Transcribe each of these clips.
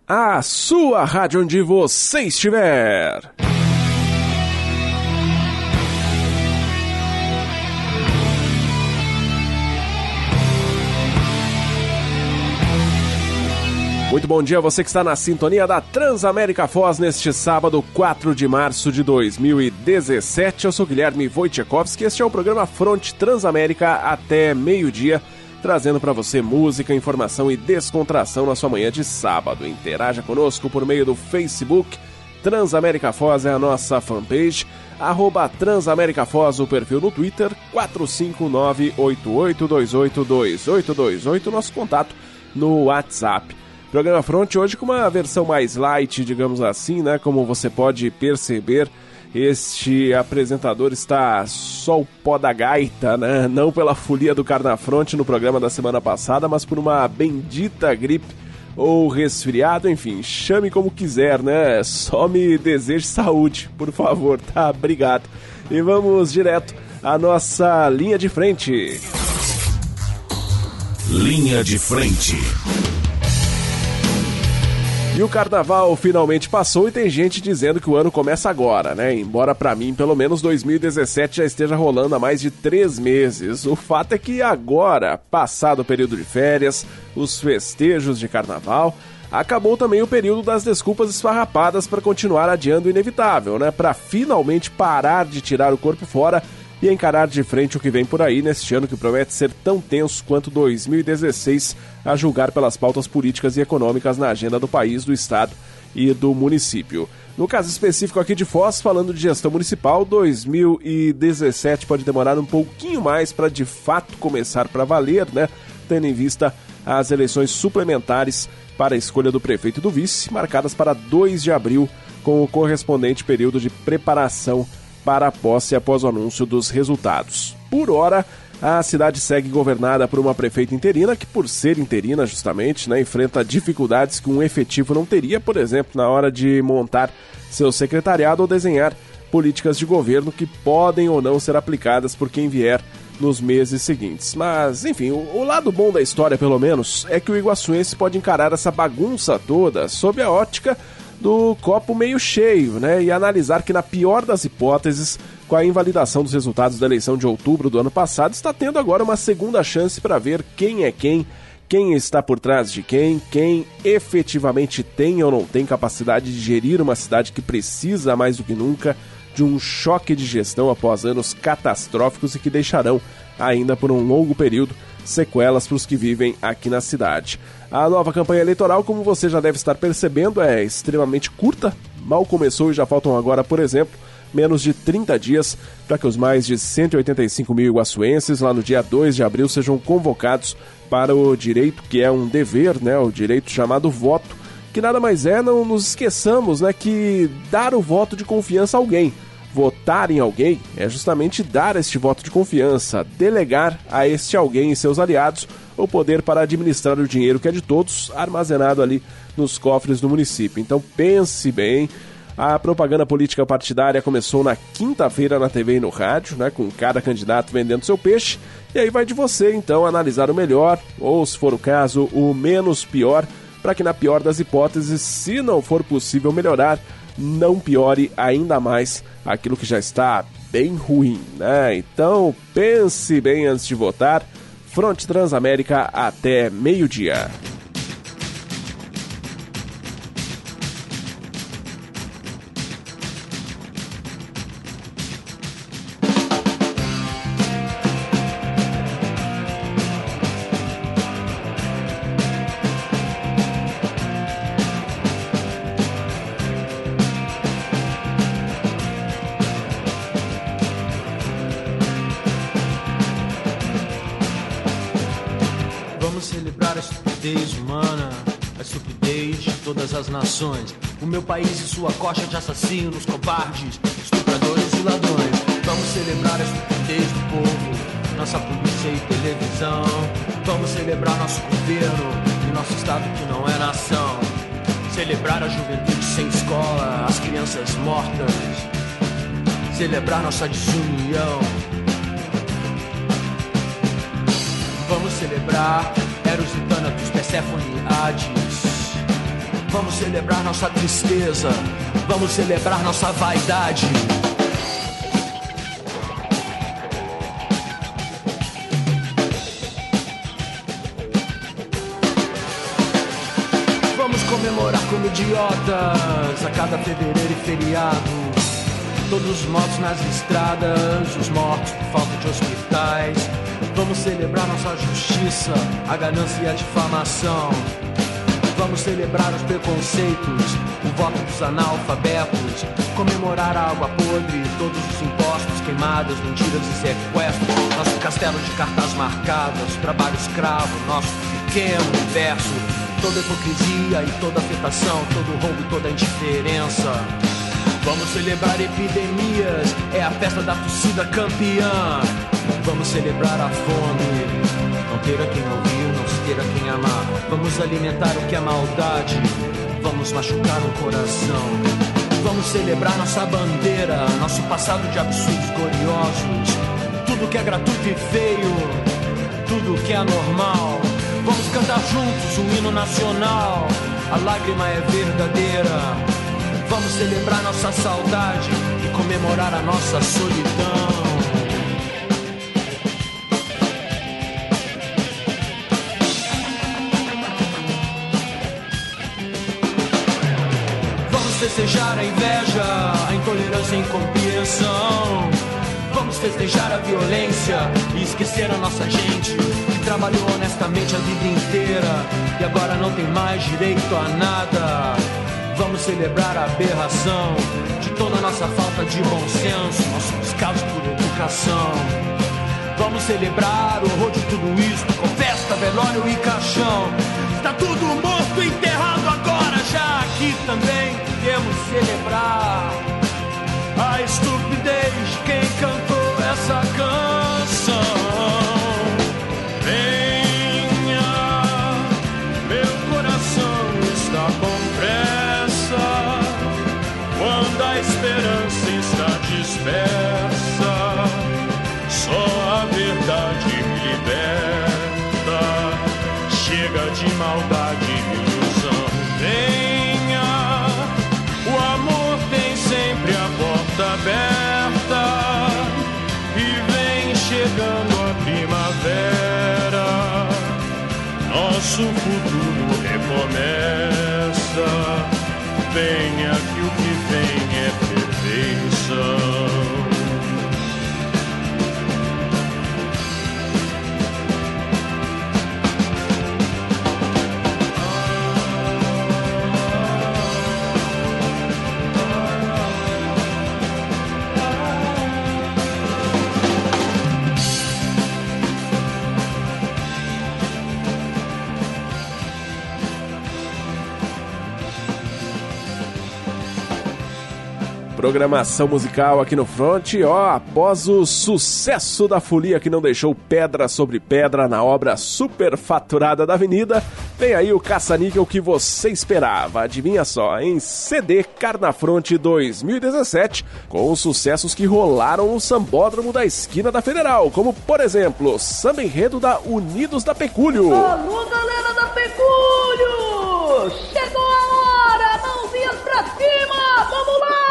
a sua rádio onde você estiver. Muito bom dia a você que está na sintonia da Transamérica Foz neste sábado, 4 de março de 2017. Eu sou Guilherme Wojciechowski e este é o programa Fronte Transamérica até meio-dia, trazendo para você música, informação e descontração na sua manhã de sábado. Interaja conosco por meio do Facebook. Transamérica Foz é a nossa fanpage, @Transamérica Foz o perfil no Twitter, 459-8828-2828, nosso contato no WhatsApp. Programa Fronte hoje com uma versão mais light, digamos assim, né? Como você pode perceber, este apresentador está só o pó da gaita, né? Não pela folia do Carnafronte no programa da semana passada, mas por uma bendita gripe ou resfriado, enfim, chame como quiser, né? Só me deseje saúde, por favor, tá? Obrigado. E vamos direto à nossa linha de frente. Linha de frente. E o carnaval finalmente passou e tem gente dizendo que o ano começa agora, né? Embora pra mim, pelo menos 2017 já esteja rolando há mais de 3 meses. O fato é que agora, passado o período de férias, os festejos de carnaval, acabou também o período das desculpas esfarrapadas para continuar adiando o inevitável, né? Pra finalmente parar de tirar o corpo fora e encarar de frente o que vem por aí neste ano que promete ser tão tenso quanto 2016, a julgar pelas pautas políticas e econômicas na agenda do país, do estado e do município. No caso específico aqui de Foz, falando de gestão municipal, 2017 pode demorar um pouquinho mais para de fato começar para valer, né? Tendo em vista as eleições suplementares para a escolha do prefeito e do vice, marcadas para 2 de abril, com o correspondente período de preparação para a posse após o anúncio dos resultados. Por hora, a cidade segue governada por uma prefeita interina que, por ser interina justamente, né, enfrenta dificuldades que um efetivo não teria, por exemplo, na hora de montar seu secretariado ou desenhar políticas de governo que podem ou não ser aplicadas por quem vier nos meses seguintes. Mas, enfim, o lado bom da história, pelo menos, é que o iguaçuense pode encarar essa bagunça toda sob a ótica do copo meio cheio, né? E analisar que, na pior das hipóteses, com a invalidação dos resultados da eleição de outubro do ano passado, está tendo agora uma segunda chance para ver quem é quem está por trás de quem efetivamente tem ou não tem capacidade de gerir uma cidade que precisa, mais do que nunca, de um choque de gestão após anos catastróficos e que deixarão, ainda por um longo período, sequelas para os que vivem aqui na cidade. A nova campanha eleitoral, como você já deve estar percebendo, é extremamente curta, mal começou e já faltam agora, por exemplo, menos de 30 dias para que os mais de 185 mil iguaçuenses, lá no dia 2 de abril, sejam convocados para o direito, que é um dever, né, o direito chamado voto, que nada mais é, não nos esqueçamos, né, que dar o voto de confiança a alguém. Votar em alguém é justamente dar este voto de confiança, delegar a este alguém e seus aliados o poder para administrar o dinheiro que é de todos, armazenado ali nos cofres do município. Então pense bem, a propaganda política partidária começou na quinta-feira na TV e no rádio, né, com cada candidato vendendo seu peixe, e aí vai de você então analisar o melhor, ou se for o caso, o menos pior, para que na pior das hipóteses, se não for possível melhorar, não piore ainda mais aquilo que já está bem ruim, né? Então pense bem antes de votar. Fronte Transamérica até meio-dia. As nações, o meu país e sua coxa de assassinos, covardes, estupradores e ladrões. Vamos celebrar a estupidez do povo, nossa polícia e televisão. Vamos celebrar nosso governo e nosso estado que não é nação. Celebrar a juventude sem escola, as crianças mortas. Celebrar nossa desunião. Vamos celebrar Eros e Thanatos, Perséfone e Hades. Vamos celebrar nossa tristeza, vamos celebrar nossa vaidade. Vamos comemorar como idiotas a cada fevereiro e feriado. Todos os mortos nas estradas, os mortos por falta de hospitais. Vamos celebrar nossa justiça, a ganância e a difamação. Vamos celebrar os preconceitos, o voto dos analfabetos. Comemorar a água podre, todos os impostos, queimadas, mentiras e sequestros. Nosso castelo de cartas marcadas, trabalho escravo, nosso pequeno universo. Toda hipocrisia e toda afetação, todo roubo e toda indiferença. Vamos celebrar epidemias, é a festa da torcida campeã. Vamos celebrar a fome, não ter a quem ouvir, não se ter a quem amar. Vamos alimentar o que é maldade, vamos machucar o coração. Vamos celebrar nossa bandeira, nosso passado de absurdos gloriosos. Tudo que é gratuito e feio, tudo que é anormal. Vamos cantar juntos o hino nacional, a lágrima é verdadeira. Vamos celebrar nossa saudade e comemorar a nossa solidão. Vamos festejar a inveja, a intolerância e a incompreensão. Vamos festejar a violência e esquecer a nossa gente que trabalhou honestamente a vida inteira e agora não tem mais direito a nada. Vamos celebrar a aberração de toda a nossa falta de bom senso, nosso descaso por educação. Vamos celebrar o horror de tudo isso, com festa, velório e caixão. Está tudo morto e enterrado agora, já aqui também podemos celebrar a estupidez de quem cantou essa canção. Venha, meu coração está com pressa, quando a esperança está dispersa, só a verdade me liberta. Chega de maldade e ilusão. Venha, o amor tem sempre a porta aberta e vem chegando a primavera. Nosso futuro recomeça. Venha que o que vem é perfeição. Programação musical aqui no Front, após o sucesso da folia que não deixou pedra sobre pedra na obra superfaturada da Avenida, vem aí o caça-níquel que você esperava, adivinha só, em CD Carnafronte 2017, com os sucessos que rolaram no sambódromo da esquina da Federal, como por exemplo, Samba Enredo da Unidos da Pecúlio. Alô, galera da Pecúlio! Chegou a hora, mãozinhas pra cima, vamos lá!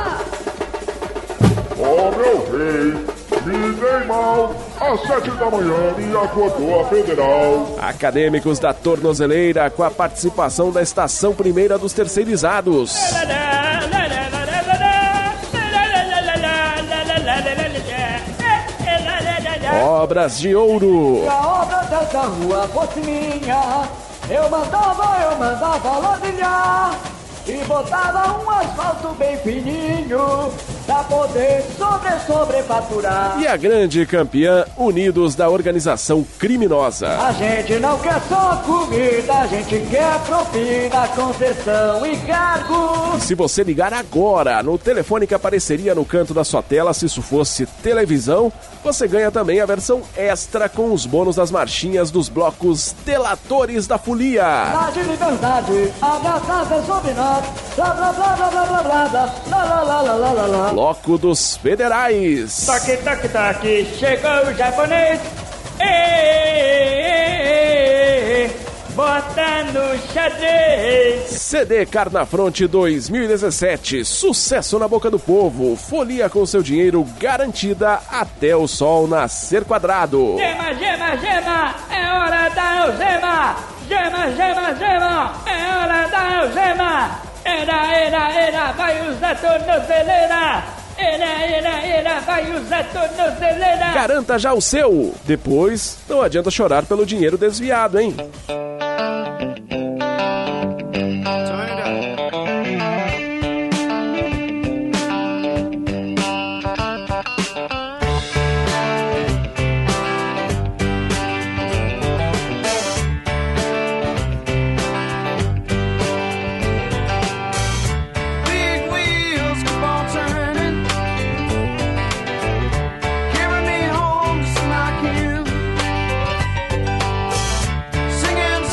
Ó meu rei, me dei mal, às 7 da manhã me acordou a Federal. Acadêmicos da Tornozeleira com a participação da Estação Primeira dos Terceirizados. Obras de Ouro. Se a obra dessa rua fosse minha, eu mandava ladrilhar e botava um asfalto bem fininho pra poder sobrefaturar. E a grande campeã Unidos da Organização Criminosa. A gente não quer só comida, a gente quer propina, concessão e cargo. E se você ligar agora no telefone que apareceria no canto da sua tela, se isso fosse televisão, você ganha também a versão extra com os bônus das marchinhas dos blocos Delatores da Folia. A de liberdade, abraçada sobre nós, blá blá blá blá blá blá blá blá blá blá blá blá blá. Bloco dos Federais. Toque, toque, toque, chegou o japonês. Ei, bota jogar no xadrez. CD Carnafronte 2017, sucesso na boca do povo, folia com seu dinheiro garantida até o sol nascer quadrado. Gema, gema, gema, é hora da algema. Gema, gema, gema, é hora da algema. Era, vai usar tornozeleira. Era, vai usar tornozeleira. Garanta já o seu. Depois, não adianta chorar pelo dinheiro desviado, hein? Singing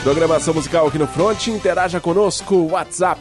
Programação musical aqui no Front, interaja conosco, WhatsApp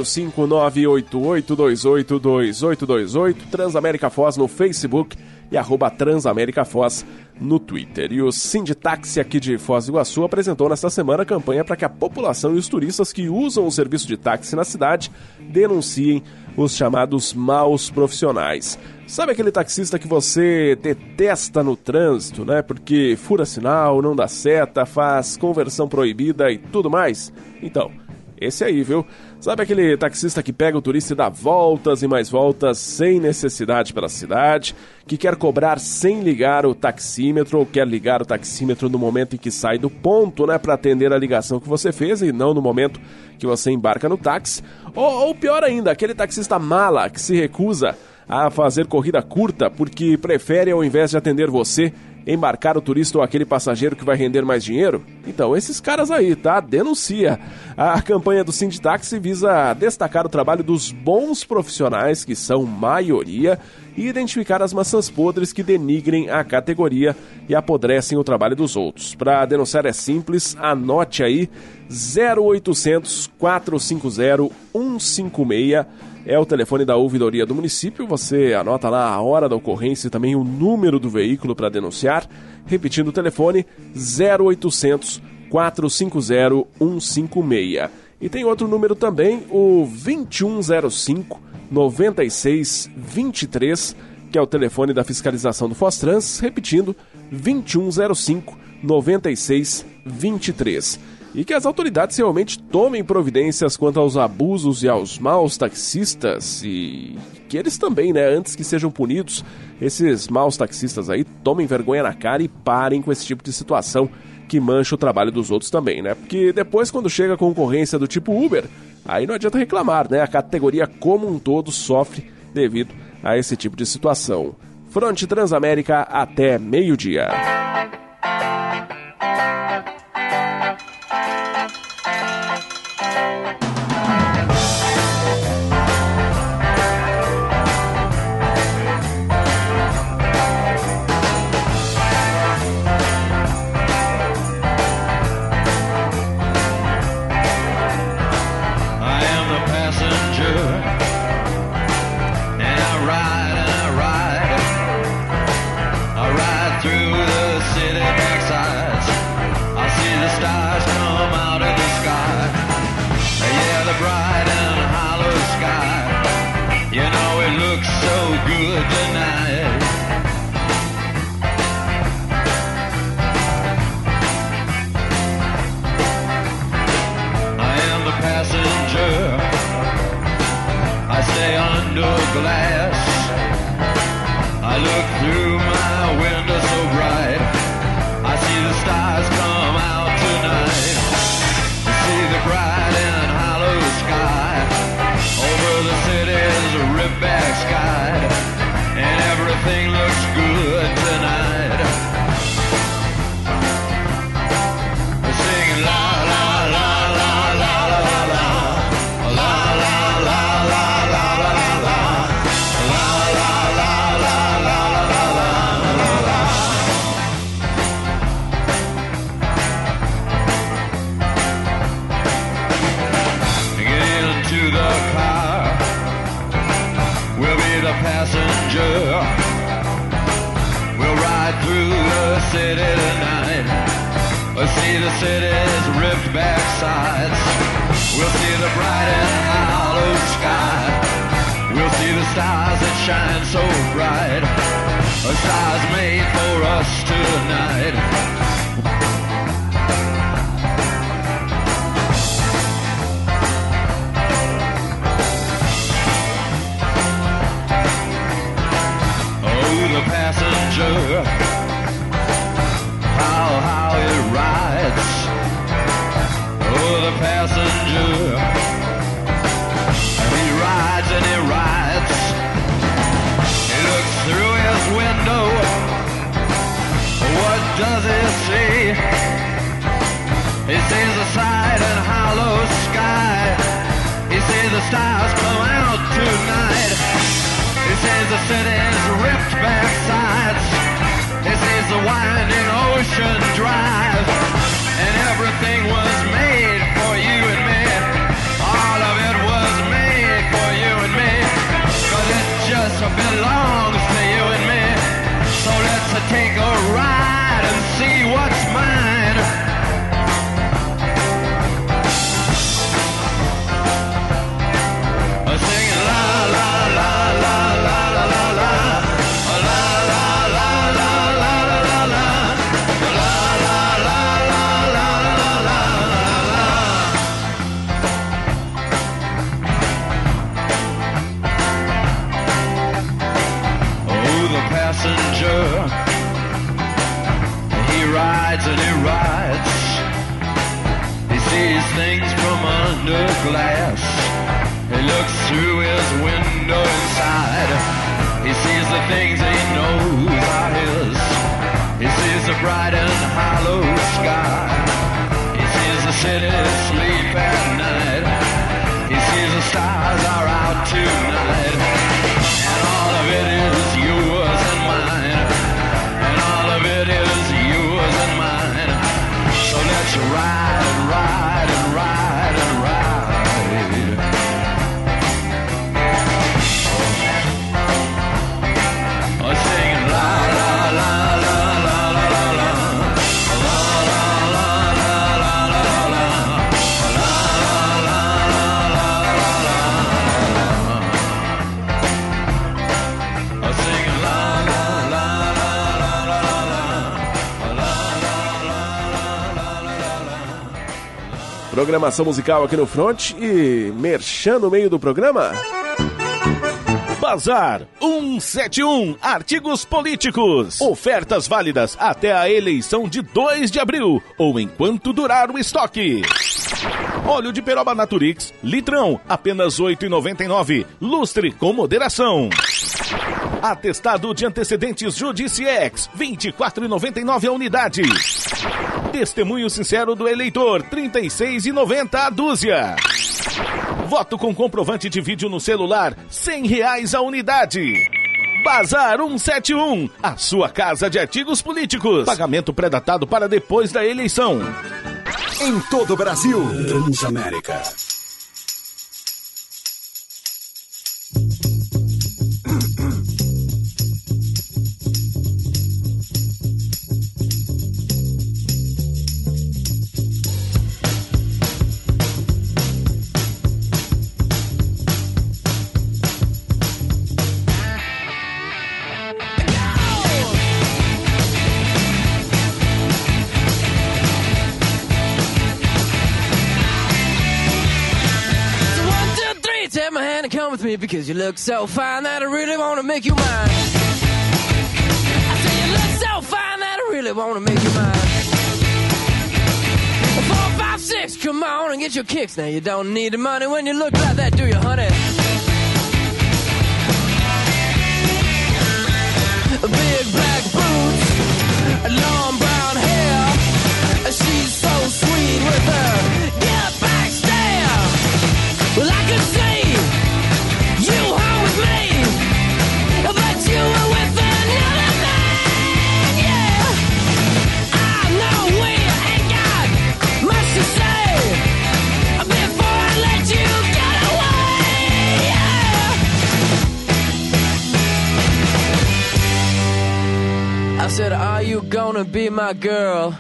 45988282828, Transamérica Foz no Facebook e @Transamérica Foz no Twitter. E o Sinditaxi aqui de Foz do Iguaçu apresentou nesta semana a campanha para que a população e os turistas que usam o serviço de táxi na cidade denunciem os chamados maus profissionais. Sabe aquele taxista que você detesta no trânsito, né? Porque fura sinal, não dá seta, faz conversão proibida e tudo mais? Então, esse aí, viu? Sabe aquele taxista que pega o turista e dá voltas e mais voltas sem necessidade pela cidade, que quer cobrar sem ligar o taxímetro ou quer ligar o taxímetro no momento em que sai do ponto, né, para atender a ligação que você fez e não no momento que você embarca no táxi? Ou pior ainda, aquele taxista mala que se recusa a fazer corrida curta porque prefere, ao invés de atender você, embarcar o turista ou aquele passageiro que vai render mais dinheiro? Então, esses caras aí, tá? Denuncia. A campanha do Sinditaxi visa destacar o trabalho dos bons profissionais, que são maioria, e identificar as maçãs podres que denigrem a categoria e apodrecem o trabalho dos outros. Para denunciar é simples, anote aí 0800 450 156. É o telefone da ouvidoria do município. Você anota lá a hora da ocorrência e também o número do veículo para denunciar. Repetindo o telefone, 0800 450 156. E tem outro número também, o 2105 9623, que é o telefone da fiscalização do Fostrans. Repetindo, 2105 9623. E que as autoridades realmente tomem providências quanto aos abusos e aos maus taxistas, e que eles também, né, antes que sejam punidos, esses maus taxistas aí tomem vergonha na cara e parem com esse tipo de situação que mancha o trabalho dos outros também, né? Porque depois, quando chega a concorrência do tipo Uber, aí não adianta reclamar, né? A categoria como um todo sofre devido a esse tipo de situação. Fronte Transamérica até meio-dia. Glass. I look through my window so bright. I see the stars come out tonight. I see the bright and hollow sky over the city's rip-back sky, and everything looks good tonight. We're singing la la la la la la la la la la la la la. Passenger, we'll ride through the city tonight. We'll see the city's ripped back sides. We'll see the bright and hollow sky. We'll see the stars that shine so bright. The stars made for us tonight. The passenger, how it rides. Oh, the passenger, he rides and he rides. He looks through his window. What does he see? He sees the side and hollow sky. He sees the stars come out tonight. He sees the city's ripped back sides. He sees the winding ocean drive. And everything was made things from under glass. He looks through his window inside. He sees the things he knows are his. He sees the bright and hollow sky. He sees the city sleep at night. He sees the stars are out tonight. And all of it is yours and mine. And all of it is yours and mine. So let's ride and ride and ride and ride. Oh, singing la la la la la la la la. La la la la la la la. La la la la la la. Oh, singing la la la la la la la. Programação musical aqui no Front e merchan no meio do programa. Bazar 171, artigos políticos. Ofertas válidas até a eleição de 2 de abril ou enquanto durar o estoque. Óleo de peroba Naturix, litrão, apenas R$ 8,99. Lustre com moderação. Atestado de antecedentes Judiciex, R$ 24,99 a unidade. Testemunho sincero do eleitor, R$ 36,90 a dúzia. Voto com comprovante de vídeo no celular, R$ 100 a unidade. Bazar 171, a sua casa de artigos políticos. Pagamento pré-datado para depois da eleição. Em todo o Brasil. Transamérica. Because you look so fine that I really want to make you mine. I say you look so fine that I really want to make you mine. 4, 5, 6, come on and get your kicks. Now you don't need the money when you look like that, do you, honey? Big black boots, long brown hair. She's so sweet with her get back stare. Well, I could see you home with me, but you were with another man, yeah. I know we ain't got much to say before I let you get away, yeah. I said, are you gonna be my girl?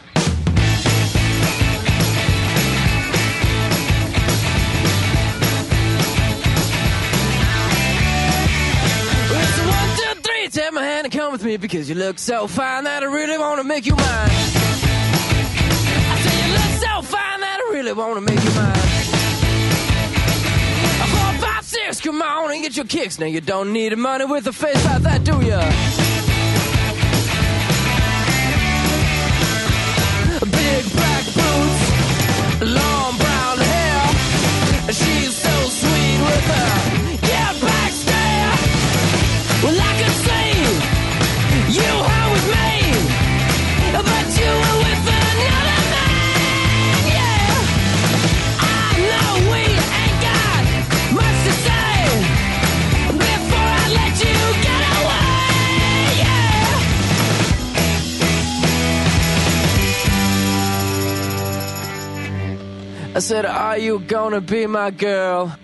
Take my hand and come with me because you look so fine that I really want to make you mine. I say you look so fine that I really want to make you mine. 4, 5, 6, come on and get your kicks. Now you don't need money with a face like that, do ya? Big black boots, long brown hair. She's so sweet with her get back stare. Well, I could see you home with me, but you were with another man, yeah. I know we ain't got much to say before I let you get away, yeah. I said, are you gonna be my girl?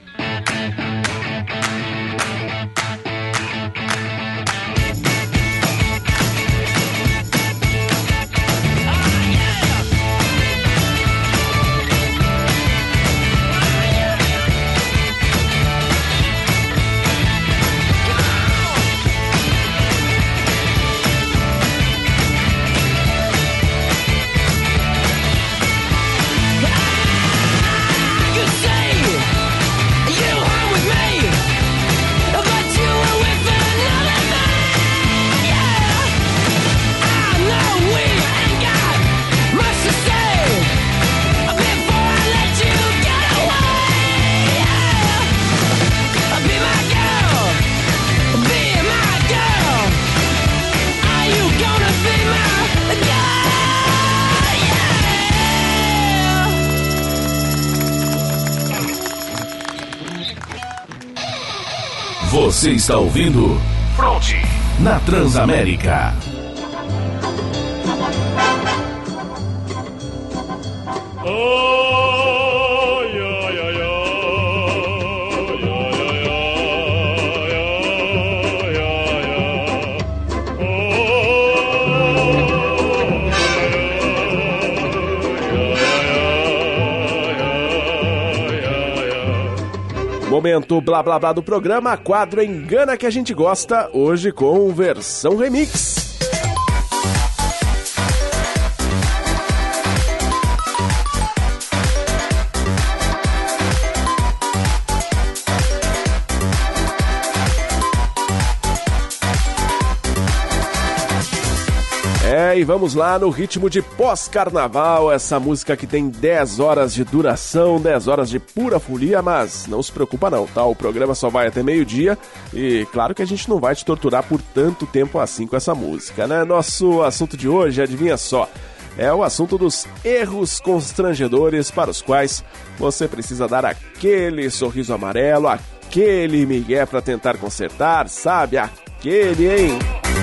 Você está ouvindo Fronte na Transamérica. Momento blá blá blá do programa, quadro Engana que a gente gosta, hoje com versão remix. E vamos lá no ritmo de pós-carnaval, essa música que tem 10 horas de duração, 10 horas de pura folia, mas não se preocupa não, tá? O programa só vai até meio-dia e claro que a gente não vai te torturar por tanto tempo assim com essa música, né? Nosso assunto de hoje, adivinha só, é o assunto dos erros constrangedores para os quais você precisa dar aquele sorriso amarelo, aquele migué para tentar consertar, sabe? Aquele, hein?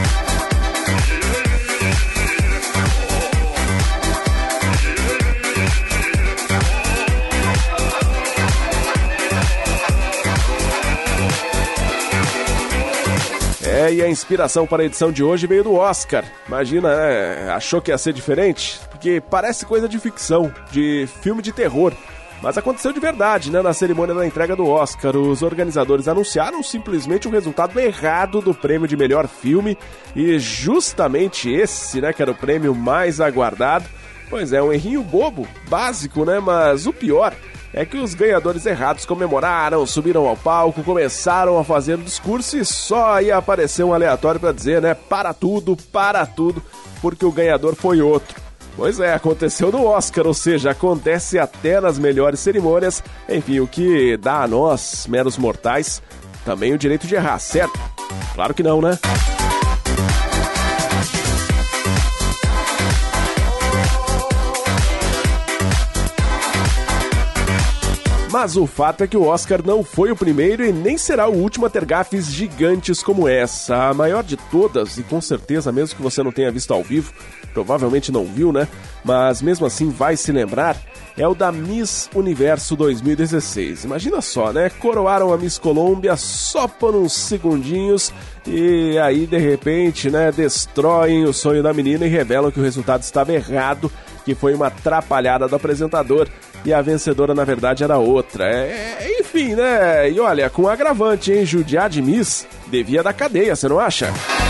E a inspiração para a edição de hoje veio do Oscar. Imagina, né? Achou que ia ser diferente? Porque parece coisa de ficção, de filme de terror. Mas aconteceu de verdade, né? Na cerimônia da entrega do Oscar, os organizadores anunciaram simplesmente o resultado errado do prêmio de melhor filme. E justamente esse, né? Que era o prêmio mais aguardado. Pois é, um errinho bobo, básico, né? Mas o pior é que os ganhadores errados comemoraram, subiram ao palco, começaram a fazer o discurso e só aí apareceu um aleatório para dizer, né, para tudo, porque o ganhador foi outro. Pois é, aconteceu no Oscar, ou seja, acontece até nas melhores cerimônias, enfim, o que dá a nós, meros mortais, também o direito de errar, certo? Claro que não, né? Mas o fato é que o Oscar não foi o primeiro e nem será o último a ter gafes gigantes como essa. A maior de todas, e com certeza mesmo que você não tenha visto ao vivo, provavelmente não viu, né? Mas mesmo assim vai se lembrar, é o da Miss Universo 2016. Imagina só, né? Coroaram a Miss Colômbia só por uns segundinhos e aí de repente, né, destroem o sonho da menina e revelam que o resultado estava errado, que foi uma atrapalhada do apresentador e a vencedora na verdade era outra. Enfim, né? E olha, com agravante, hein? Judiar de Miss devia dar cadeia, você não acha?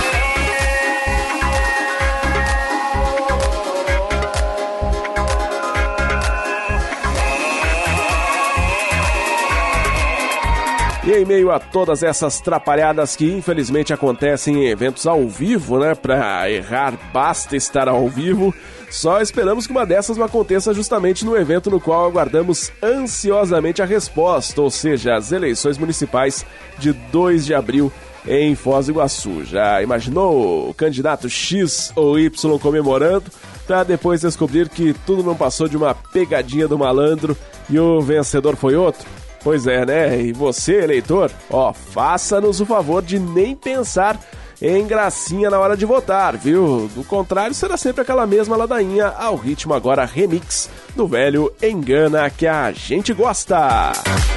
E em meio a todas essas trapalhadas que infelizmente acontecem em eventos ao vivo, né? Pra errar basta estar ao vivo. Só esperamos que uma dessas não aconteça justamente no evento no qual aguardamos ansiosamente a resposta, ou seja, as eleições municipais de 2 de abril em Foz do Iguaçu. Já imaginou o candidato X ou Y comemorando para depois descobrir que tudo não passou de uma pegadinha do malandro e o vencedor foi outro? Pois é, né? E você, eleitor, ó, faça-nos o favor de nem pensar em gracinha na hora de votar, viu? Do contrário, será sempre aquela mesma ladainha ao ritmo agora remix do velho Engana que a gente gosta.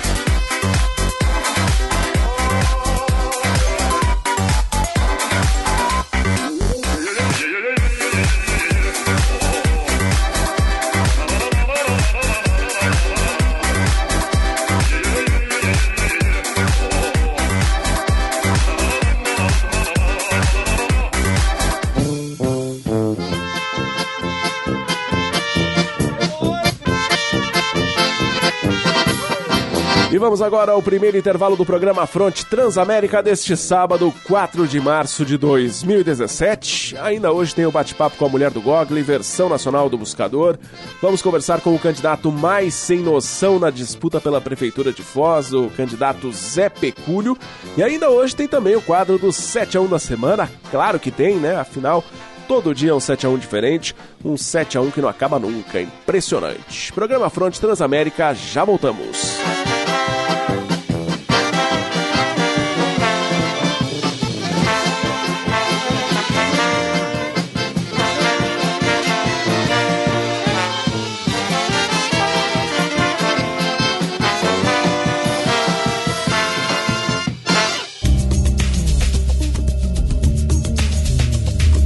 E vamos agora ao primeiro intervalo do programa Fronte Transamérica deste sábado, 4 de março de 2017. Ainda hoje tem o bate-papo com a mulher do Google, versão nacional do Buscador. Vamos conversar com o candidato mais sem noção na disputa pela Prefeitura de Foz, o candidato Zé Pecúlio. E ainda hoje tem também o quadro do 7x1 da semana. Claro que tem, né? Afinal, todo dia é um 7x1 diferente, um 7x1 que não acaba nunca. Impressionante. Programa Fronte Transamérica, já voltamos.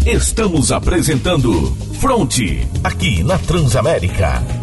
Estamos apresentando Fronte, aqui na Transamérica.